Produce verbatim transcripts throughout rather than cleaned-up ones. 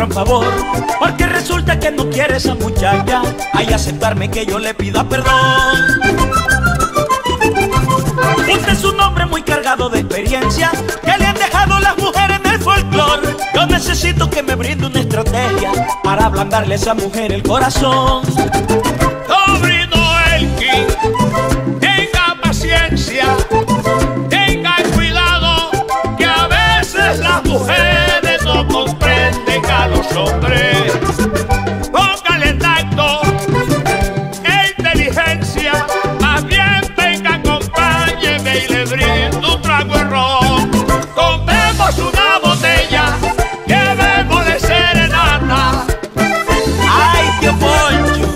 gran favor, porque resulta que no quiere esa muchacha ay aceptarme que yo le pida perdón. Usted es un hombre muy cargado de experiencia que le han dejado las mujeres en el folclore. Yo necesito que me brinde una estrategia para ablandarle a esa mujer el corazón. Sobrino Elkin, tenga paciencia, tenga cuidado, que a veces las mujeres no comprenden a los hombres. Póngale tacto e inteligencia, más bien venga, acompáñeme y le brindo un trago de ron. Compremos una botella, llevémosle serenata. ¡Ay, tío Poncho!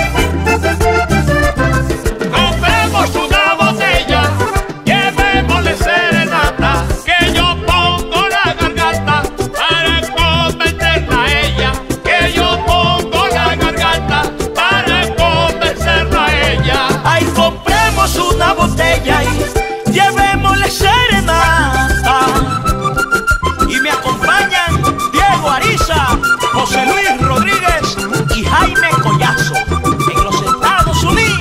Compremos una botella, llevémosle serenata, que yo pongo la garganta para convencerla a ella, que yo pongo la garganta para convencerla a ella. ¡Ay, compremos una botella y llevémosle serenata! Y me acompañan Diego Ariza, José Luis Rodríguez y Jaime Collazo en los Estados Unidos.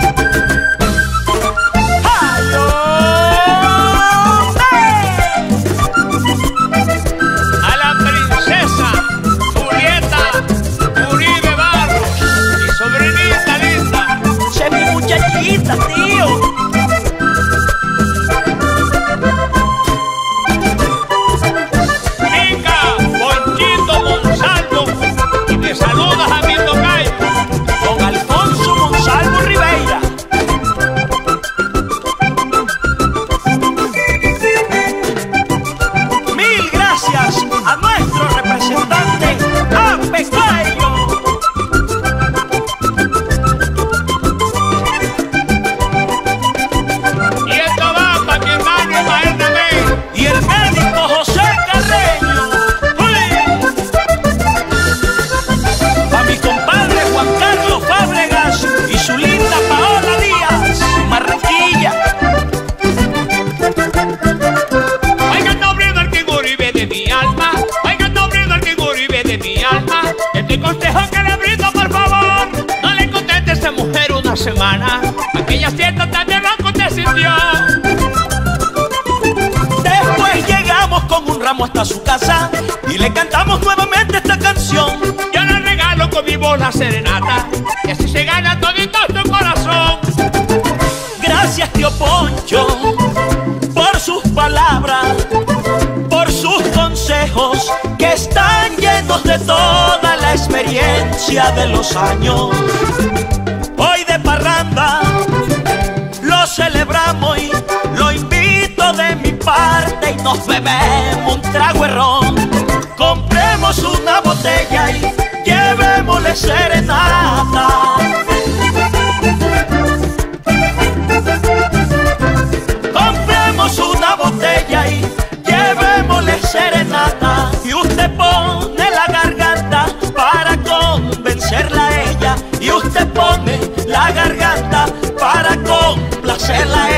¡Ay, hombre! A la princesa Julieta Uribe Barros, mi sobrinita linda. ¡Esa es mi muchachita, tío! Venga, Ponchito Monsalvo, y me saludas a mi tocayo. Don Alfonso Monsalvo Ribeira. Mil gracias a nuestro representante Ape Cuello. Y esto va para mi hermano Ismael Remey. Y el médico José Carreño. ¡Uy! A mi compadre Juan Carlos Fábregas y su linda Paola Díaz, Barranquilla. Oiga el nombre del que Uribe de mi alma, oiga el nombre del que Uribe de mi alma. Este consejo que le brindo, por favor, no le conteste a esa mujer una semana. Aquella fiesta también lo aconteció. Después llegamos con un ramo hasta su casa y le cantamos nuevamente esta canción. Yo le regalo con mi voz la serenata, y así se gana todito tu corazón. Gracias, tío Poncho, por sus palabras, por sus consejos que están llenos de toda la experiencia de los años. Hoy de parranda lo celebramos y lo invito de mi parte y nos bebemos un trago de ron. Compremos una botella y llevémosle serenata. Compremos una botella y llevémosle serenata. Y usted pone la garganta para convencerla a ella. Y usted pone la garganta para complacerla a